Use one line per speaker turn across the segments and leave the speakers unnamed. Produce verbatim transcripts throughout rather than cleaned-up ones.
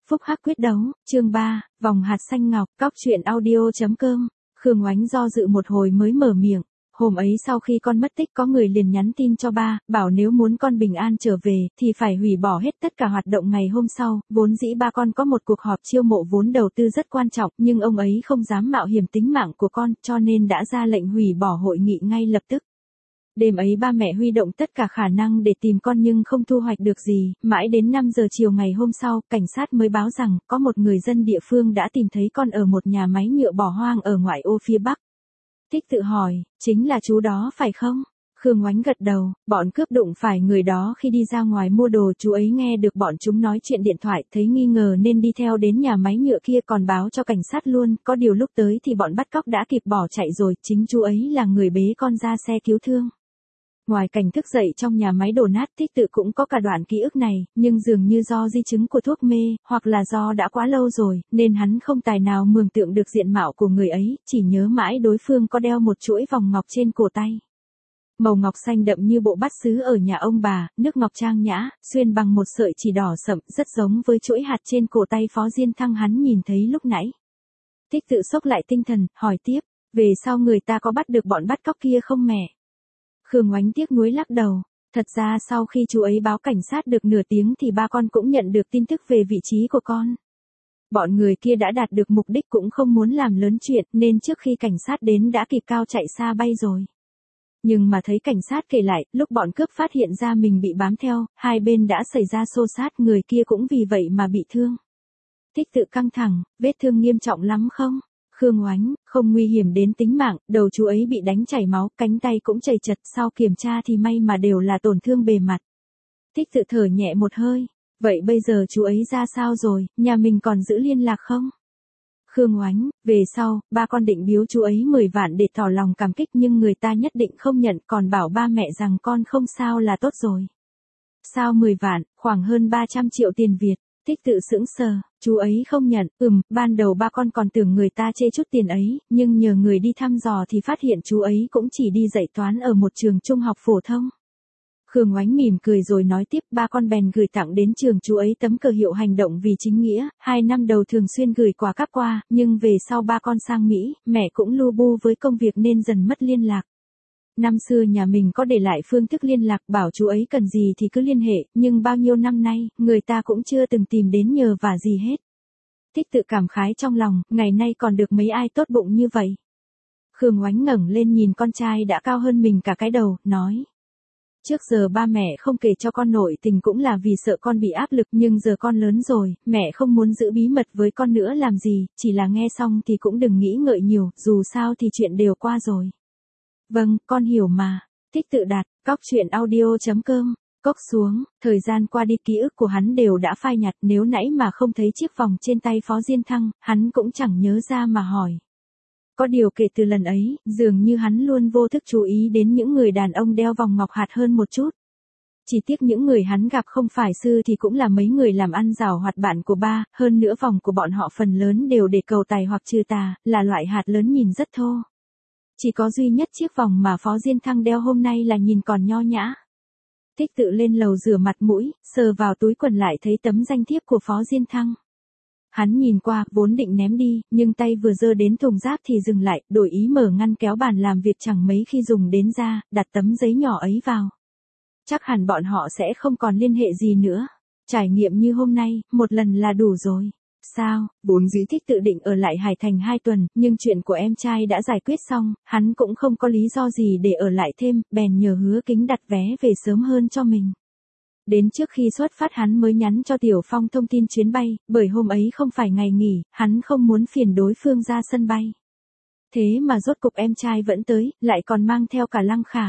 Phúc hắc quyết đấu, chương ba, vòng hạt xanh ngọc, cóc truyện audio.com. Khương Oánh do dự một hồi mới mở miệng. Hôm ấy sau khi con mất tích có người liền nhắn tin cho ba, bảo nếu muốn con bình an trở về, thì phải hủy bỏ hết tất cả hoạt động ngày hôm sau. Vốn dĩ ba con có một cuộc họp chiêu mộ vốn đầu tư rất quan trọng, nhưng ông ấy không dám mạo hiểm tính mạng của con, cho nên đã ra lệnh hủy bỏ hội nghị ngay lập tức. Đêm ấy ba mẹ huy động tất cả khả năng để tìm con nhưng không thu hoạch được gì, mãi đến năm giờ chiều ngày hôm sau, cảnh sát mới báo rằng, có một người dân địa phương đã tìm thấy con ở một nhà máy nhựa bỏ hoang ở ngoại ô phía Bắc. Thích tự hỏi, chính là chú đó phải không? Khương Oánh gật đầu, bọn cướp đụng phải người đó khi đi ra ngoài mua đồ, chú ấy nghe được bọn chúng nói chuyện điện thoại, thấy nghi ngờ nên đi theo đến nhà máy nhựa kia còn báo cho cảnh sát luôn, có điều lúc tới thì bọn bắt cóc đã kịp bỏ chạy rồi, chính chú ấy là người bế con ra xe cứu thương. Ngoài cảnh thức dậy trong nhà máy đổ nát, Thích tự cũng có cả đoạn ký ức này, nhưng dường như do di chứng của thuốc mê, hoặc là do đã quá lâu rồi, nên hắn không tài nào mường tượng được diện mạo của người ấy, chỉ nhớ mãi đối phương có đeo một chuỗi vòng ngọc trên cổ tay. Màu ngọc xanh đậm như bộ bát sứ ở nhà ông bà, nước ngọc trang nhã, xuyên bằng một sợi chỉ đỏ sậm, rất giống với chuỗi hạt trên cổ tay Phó Diên Thăng hắn nhìn thấy lúc nãy. Thích tự sốc lại tinh thần, hỏi tiếp, về sau người ta có bắt được bọn bắt cóc kia không mẹ? Khương Oánh tiếc nuối lắc đầu, thật ra sau khi chú ấy báo cảnh sát được nửa tiếng thì ba con cũng nhận được tin tức về vị trí của con. Bọn người kia đã đạt được mục đích cũng không muốn làm lớn chuyện nên trước khi cảnh sát đến đã kịp cao chạy xa bay rồi. Nhưng mà thấy cảnh sát kể lại, lúc bọn cướp phát hiện ra mình bị bám theo, hai bên đã xảy ra xô xát, người kia cũng vì vậy mà bị thương. Thích tự căng thẳng, vết thương nghiêm trọng lắm không? Khương Oánh, không nguy hiểm đến tính mạng, đầu chú ấy bị đánh chảy máu, cánh tay cũng chảy chật, sau kiểm tra thì may mà đều là tổn thương bề mặt. Thích tự thở nhẹ một hơi, vậy bây giờ chú ấy ra sao rồi, nhà mình còn giữ liên lạc không? Khương Oánh, về sau, ba con định biếu chú ấy mười vạn để tỏ lòng cảm kích nhưng người ta nhất định không nhận, còn bảo ba mẹ rằng con không sao là tốt rồi. Sao mười vạn, khoảng hơn ba trăm triệu tiền Việt. Thích tự sững sờ, chú ấy không nhận, ừm, ban đầu ba con còn tưởng người ta chê chút tiền ấy, nhưng nhờ người đi thăm dò thì phát hiện chú ấy cũng chỉ đi dạy toán ở một trường trung học phổ thông. Khương Oánh mỉm cười rồi nói tiếp, ba con bèn gửi tặng đến trường chú ấy tấm cờ hiệu hành động vì chính nghĩa, hai năm đầu thường xuyên gửi quà cáp qua, nhưng về sau ba con sang Mỹ, mẹ cũng lu bu với công việc nên dần mất liên lạc. Năm xưa nhà mình có để lại phương thức liên lạc bảo chú ấy cần gì thì cứ liên hệ, nhưng bao nhiêu năm nay, người ta cũng chưa từng tìm đến nhờ vả gì hết. Thích tự cảm khái trong lòng, ngày nay còn được mấy ai tốt bụng như vậy. Khương Oánh ngẩng lên nhìn con trai đã cao hơn mình cả cái đầu, nói. Trước giờ ba mẹ không kể cho con nội tình cũng là vì sợ con bị áp lực, nhưng giờ con lớn rồi, mẹ không muốn giữ bí mật với con nữa làm gì, chỉ là nghe xong thì cũng đừng nghĩ ngợi nhiều, dù sao thì chuyện đều qua rồi. Vâng, con hiểu mà. Thích tự đạt, cóc truyện audio.com. Cốc xuống, thời gian qua đi ký ức của hắn đều đã phai nhạt, nếu nãy mà không thấy chiếc vòng trên tay Phó Diên Thăng, hắn cũng chẳng nhớ ra mà hỏi. Có điều kể từ lần ấy, dường như hắn luôn vô thức chú ý đến những người đàn ông đeo vòng ngọc hạt hơn một chút. Chỉ tiếc những người hắn gặp không phải sư thì cũng là mấy người làm ăn giàu hoạt bạn của ba, hơn nữa vòng của bọn họ phần lớn đều để cầu tài hoặc trừ tà, là loại hạt lớn nhìn rất thô. Chỉ có duy nhất chiếc vòng mà Phó Diên Thăng đeo hôm nay là nhìn còn nho nhã. Thích tự lên lầu rửa mặt mũi, sờ vào túi quần lại thấy tấm danh thiếp của Phó Diên Thăng. Hắn nhìn qua, vốn định ném đi, nhưng tay vừa giơ đến thùng rác thì dừng lại, đổi ý mở ngăn kéo bàn làm việc chẳng mấy khi dùng đến ra, đặt tấm giấy nhỏ ấy vào. Chắc hẳn bọn họ sẽ không còn liên hệ gì nữa. Trải nghiệm như hôm nay, một lần là đủ rồi. Sao, vốn dĩ Thích tự định ở lại Hải Thành hai tuần, nhưng chuyện của em trai đã giải quyết xong, hắn cũng không có lý do gì để ở lại thêm, bèn nhờ Hứa Kính đặt vé về sớm hơn cho mình. Đến trước khi xuất phát hắn mới nhắn cho Tiểu Phong thông tin chuyến bay, bởi hôm ấy không phải ngày nghỉ, hắn không muốn phiền đối phương ra sân bay. Thế mà rốt cục em trai vẫn tới, lại còn mang theo cả Lăng Khả.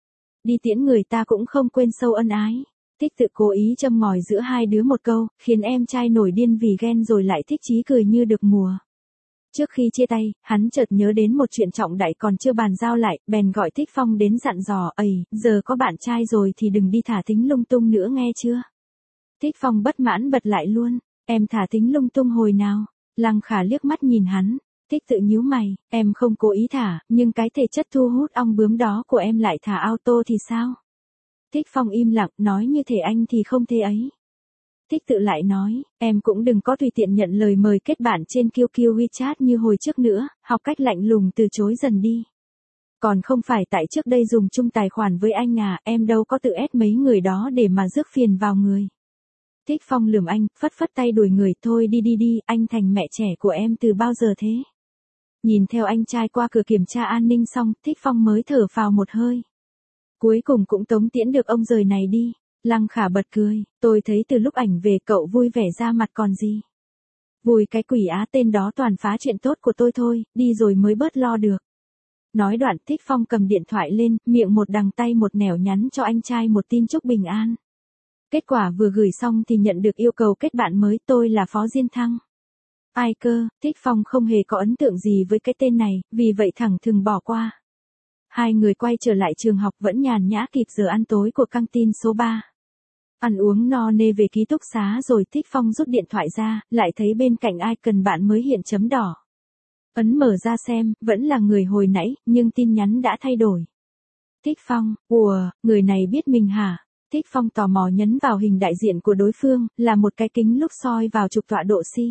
Đi tiễn người ta cũng không quên sâu ân ái. Thích tự cố ý châm ngòi giữa hai đứa một câu, khiến em trai nổi điên vì ghen rồi lại thích chí cười như được mùa. Trước khi chia tay, hắn chợt nhớ đến một chuyện trọng đại còn chưa bàn giao lại, bèn gọi Thích Phong đến dặn dò, ầy, giờ có bạn trai rồi thì đừng đi thả thính lung tung nữa nghe chưa? Thích Phong bất mãn bật lại luôn, em thả thính lung tung hồi nào? Lăng Khả liếc mắt nhìn hắn, Thích tự nhíu mày, em không cố ý thả, nhưng cái thể chất thu hút ong bướm đó của em lại thả auto thì sao? Thích Phong im lặng, nói như thể anh thì không thế ấy. Thích Tự lại nói, em cũng đừng có tùy tiện nhận lời mời kết bạn trên Q Q WeChat như hồi trước nữa, học cách lạnh lùng từ chối dần đi. Còn không phải tại trước đây dùng chung tài khoản với anh à, em đâu có tự ép mấy người đó để mà rước phiền vào người. Thích Phong lườm anh, phất phất tay đuổi người, thôi đi đi đi, anh thành mẹ trẻ của em từ bao giờ thế? Nhìn theo anh trai qua cửa kiểm tra an ninh xong, Thích Phong mới thở phào một hơi. Cuối cùng cũng tống tiễn được ông rời này đi. Lăng Khả bật cười, tôi thấy từ lúc ảnh về cậu vui vẻ ra mặt còn gì. Vui cái quỷ á, tên đó toàn phá chuyện tốt của tôi thôi, đi rồi mới bớt lo được. Nói đoạn Thích Phong cầm điện thoại lên, miệng một đằng tay một nẻo nhắn cho anh trai một tin chúc bình an. Kết quả vừa gửi xong thì nhận được yêu cầu kết bạn mới, tôi là Phó Diên Thăng. Ai cơ, Thích Phong không hề có ấn tượng gì với cái tên này, vì vậy thẳng thừng bỏ qua. Hai người quay trở lại trường học vẫn nhàn nhã kịp giờ ăn tối của căng tin số ba. Ăn uống no nê về ký túc xá rồi Thích Phong rút điện thoại ra, lại thấy bên cạnh icon bạn mới hiện chấm đỏ. Ấn mở ra xem, vẫn là người hồi nãy, nhưng tin nhắn đã thay đổi. Thích Phong, ùa, người này biết mình hả? Thích Phong tò mò nhấn vào hình đại diện của đối phương, là một cái kính lúp soi vào trục tọa độ si.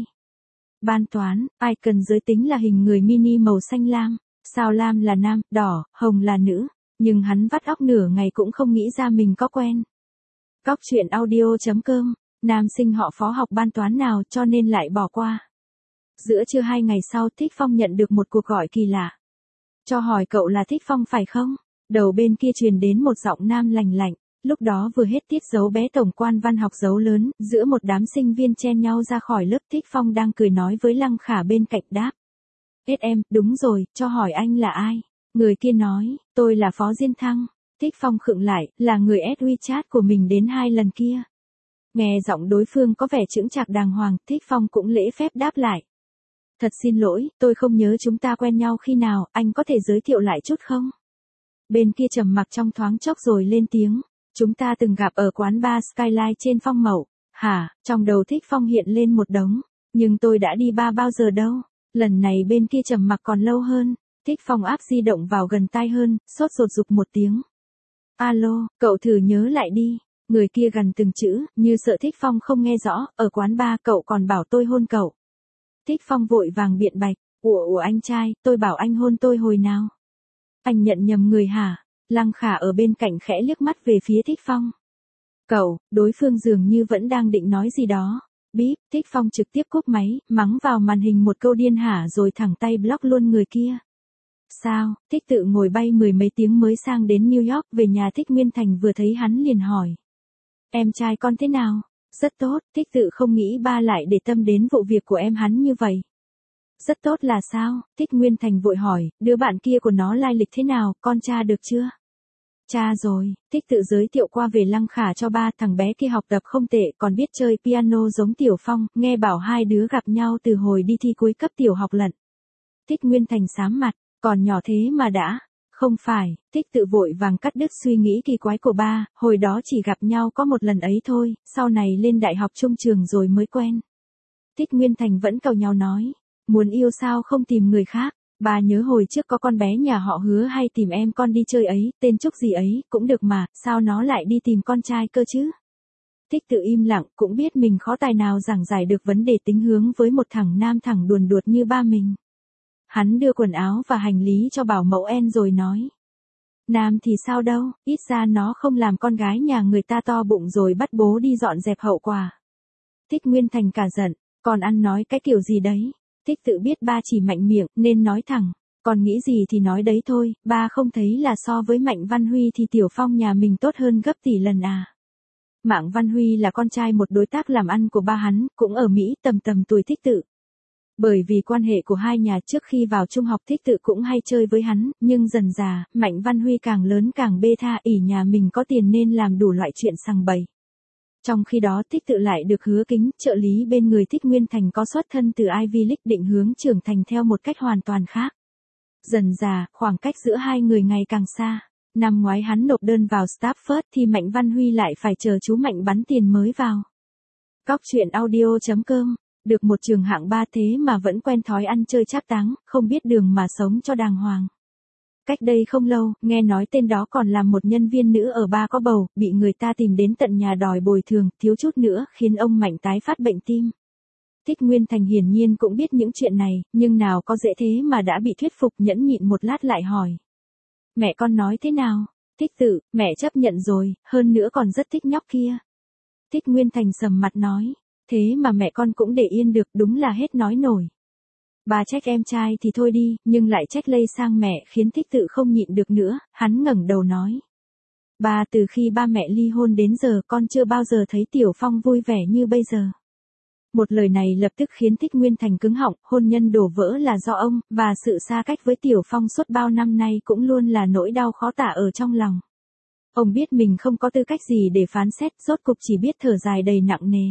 Ban toán, icon giới tính là hình người mini màu xanh lam, sao lam là nam, đỏ, hồng là nữ, nhưng hắn vắt óc nửa ngày cũng không nghĩ ra mình có quen. Cóc truyện audio chấm com, nam sinh họ Phó học ban toán nào cho nên lại bỏ qua. Giữa trưa hai ngày sau Thích Phong nhận được một cuộc gọi kỳ lạ. Cho hỏi cậu là Thích Phong phải không? Đầu bên kia truyền đến một giọng nam lành lạnh. Lúc đó vừa hết tiết dấu bé tổng quan văn học dấu lớn, giữa một đám sinh viên chen nhau ra khỏi lớp. Thích Phong đang cười nói với Lăng Khả bên cạnh đáp. Ết em, đúng rồi, cho hỏi anh là ai? Người kia nói, tôi là Phó Diên Thăng. Thích Phong khựng lại, là người add WeChat của mình đến hai lần kia. Nghe giọng đối phương có vẻ chững chạc đàng hoàng, Thích Phong cũng lễ phép đáp lại. Thật xin lỗi, tôi không nhớ chúng ta quen nhau khi nào, anh có thể giới thiệu lại chút không? Bên kia trầm mặc trong thoáng chốc rồi lên tiếng. Chúng ta từng gặp ở quán bar Skyline trên Phong Mậu. Hả, trong đầu Thích Phong hiện lên một đống. Nhưng tôi đã đi bar bao giờ đâu. Lần này bên kia trầm mặc còn lâu hơn. Thích Phong áp di động vào gần tai hơn, sốt ruột giục một tiếng. Alo, cậu thử nhớ lại đi. Người kia gần từng chữ, như sợ Thích Phong không nghe rõ. Ở quán bar cậu còn bảo tôi hôn cậu. Thích Phong vội vàng biện bạch. Ủa ủa anh trai, tôi bảo anh hôn tôi hồi nào? Anh nhận nhầm người hả? Lăng Khả ở bên cạnh khẽ liếc mắt về phía Thích Phong. Cậu, đối phương dường như vẫn đang định nói gì đó. Bíp, Thích Phong trực tiếp cúp máy, mắng vào màn hình một câu điên hả rồi thẳng tay block luôn người kia. Sao, Thích Tự ngồi bay mười mấy tiếng mới sang đến New York, về nhà Thích Nguyên Thành vừa thấy hắn liền hỏi. Em trai con thế nào? Rất tốt, Thích Tự không nghĩ ba lại để tâm đến vụ việc của em hắn như vậy. Rất tốt là sao? Thích Nguyên Thành vội hỏi, đứa bạn kia của nó lai lịch thế nào, con tra được chưa? Tra rồi, Thích Tự giới thiệu qua về Lăng Khả cho ba, thằng bé kia học tập không tệ, còn biết chơi piano giống Tiểu Phong, nghe bảo hai đứa gặp nhau từ hồi đi thi cuối cấp tiểu học lận. Thích Nguyên Thành xám mặt, còn nhỏ thế mà đã. Không phải, Thích Tự vội vàng cắt đứt suy nghĩ kỳ quái của ba, hồi đó chỉ gặp nhau có một lần ấy thôi, sau này lên đại học trung trường rồi mới quen. Thích Nguyên Thành vẫn càu nhau nói. Muốn yêu sao không tìm người khác, bà nhớ hồi trước có con bé nhà họ Hứa hay tìm em con đi chơi ấy, tên Trúc gì ấy, cũng được mà, sao nó lại đi tìm con trai cơ chứ? Thích Tự im lặng, cũng biết mình khó tài nào giảng giải được vấn đề tính hướng với một thằng nam thẳng đuồn đuột như ba mình. Hắn đưa quần áo và hành lý cho bảo mẫu En rồi nói. Nam thì sao đâu, ít ra nó không làm con gái nhà người ta to bụng rồi bắt bố đi dọn dẹp hậu quả. Thích Nguyên Thành cả giận, còn ăn nói cái kiểu gì đấy? Thích Tự biết ba chỉ mạnh miệng, nên nói thẳng. Còn nghĩ gì thì nói đấy thôi, ba không thấy là so với Mạnh Văn Huy thì Tiểu Phong nhà mình tốt hơn gấp tỷ lần à. Mạng Văn Huy là con trai một đối tác làm ăn của ba hắn, cũng ở Mỹ, tầm tầm tuổi Thích Tự. Bởi vì quan hệ của hai nhà trước khi vào trung học Thích Tự cũng hay chơi với hắn, nhưng dần dà, Mạnh Văn Huy càng lớn càng bê tha, ỷ nhà mình có tiền nên làm đủ loại chuyện sằng bậy. Trong khi đó Thích Tự lại được Hứa Kính, trợ lý bên người Thích Nguyên Thành có xuất thân từ Ivy League, định hướng trưởng thành theo một cách hoàn toàn khác. Dần dà, khoảng cách giữa hai người ngày càng xa. Năm ngoái hắn nộp đơn vào Stafford thì Mạnh Văn Huy lại phải chờ chú Mạnh bắn tiền mới vào. Cóc truyện audio chấm com, được một trường hạng ba thế mà vẫn quen thói ăn chơi trác táng, không biết đường mà sống cho đàng hoàng. Cách đây không lâu, nghe nói tên đó còn làm một nhân viên nữ ở bar có bầu, bị người ta tìm đến tận nhà đòi bồi thường, thiếu chút nữa khiến ông Mạnh tái phát bệnh tim. Thích Nguyên Thành hiển nhiên cũng biết những chuyện này, nhưng nào có dễ thế mà đã bị thuyết phục, nhẫn nhịn một lát lại hỏi. Mẹ con nói thế nào? Thích Tự, mẹ chấp nhận rồi, hơn nữa còn rất thích nhóc kia. Thích Nguyên Thành sầm mặt nói, thế mà mẹ con cũng để yên được, đúng là hết nói nổi. Bà trách em trai thì thôi đi, nhưng lại trách lây sang mẹ khiến Thích Tự không nhịn được nữa, hắn ngẩng đầu nói. Bà, từ khi ba mẹ ly hôn đến giờ con chưa bao giờ thấy Tiểu Phong vui vẻ như bây giờ. Một lời này lập tức khiến Thích Nguyên Thành cứng họng, hôn nhân đổ vỡ là do ông, và sự xa cách với Tiểu Phong suốt bao năm nay cũng luôn là nỗi đau khó tả ở trong lòng. Ông biết mình không có tư cách gì để phán xét, rốt cục chỉ biết thở dài đầy nặng nề.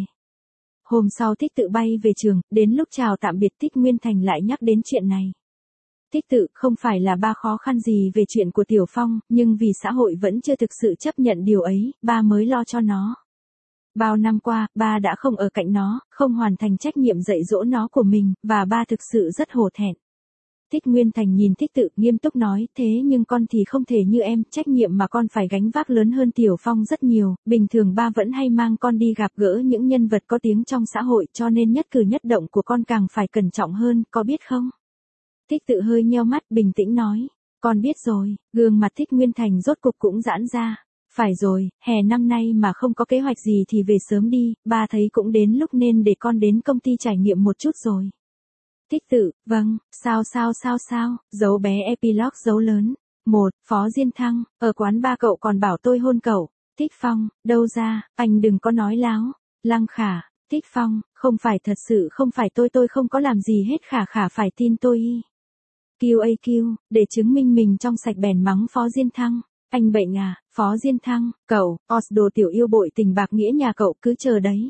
Hôm sau Thích Tự bay về trường, đến lúc chào tạm biệt Thích Nguyên Thành lại nhắc đến chuyện này. Thích Tự, không phải là ba khó khăn gì về chuyện của Tiểu Phong, nhưng vì xã hội vẫn chưa thực sự chấp nhận điều ấy, ba mới lo cho nó. Bao năm qua, ba đã không ở cạnh nó, không hoàn thành trách nhiệm dạy dỗ nó của mình, và ba thực sự rất hổ thẹn. Thích Nguyên Thành nhìn Thích Tự nghiêm túc nói, thế nhưng con thì không thể như em, trách nhiệm mà con phải gánh vác lớn hơn Tiểu Phong rất nhiều, bình thường ba vẫn hay mang con đi gặp gỡ những nhân vật có tiếng trong xã hội, cho nên nhất cử nhất động của con càng phải cẩn trọng hơn, có biết không? Thích Tự hơi nheo mắt, bình tĩnh nói, con biết rồi. Gương mặt Thích Nguyên Thành rốt cục cũng giãn ra. Phải rồi, hè năm nay mà không có kế hoạch gì thì về sớm đi, ba thấy cũng đến lúc nên để con đến công ty trải nghiệm một chút rồi. Thích Tự, vâng, sao sao sao sao, dấu bé epilogue dấu lớn. Một, Phó Diên Thăng, ở quán ba cậu còn bảo tôi hôn cậu. Thích Phong, đâu ra, anh đừng có nói láo. Lăng Khả, Thích Phong, không phải thật sự không phải tôi tôi không có làm gì hết, Khả Khả phải tin tôi y. quy a quy, để chứng minh mình trong sạch bèn mắng Phó Diên Thăng. Anh bệnh à, Phó Diên Thăng, cậu, Osdo tiểu yêu bội tình bạc nghĩa nhà cậu cứ chờ đấy.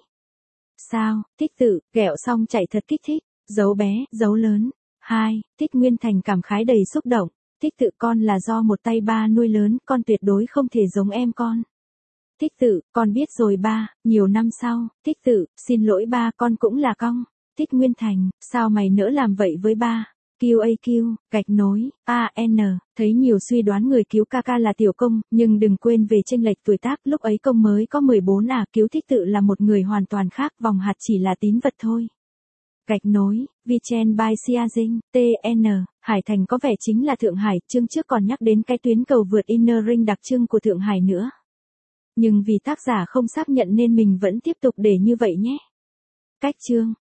Sao, Thích Tự, ghẹo xong chạy thật kích thích, dấu bé, dấu lớn. Hai, Thích Nguyên Thành cảm khái đầy xúc động, Thích Tự con là do một tay ba nuôi lớn, con tuyệt đối không thể giống em con. Thích Tự, con biết rồi ba, nhiều năm sau, Thích Tự, xin lỗi ba, con cũng là cong. Thích Nguyên Thành, sao mày nỡ làm vậy với ba? quy a quy, gạch nối, a en, thấy nhiều suy đoán người cứu ca ca là Tiểu Công, nhưng đừng quên về chênh lệch tuổi tác, lúc ấy Công mới có mười bốn à, cứu Thích Tự là một người hoàn toàn khác, Vòng Hạt chỉ là tín vật thôi. Gạch nối, Vichen by Siazing, tê en, Hải Thành có vẻ chính là Thượng Hải, chương trước còn nhắc đến cái tuyến cầu vượt Inner Ring đặc trưng của Thượng Hải nữa. Nhưng vì tác giả không xác nhận nên mình vẫn tiếp tục để như vậy nhé. Cách chương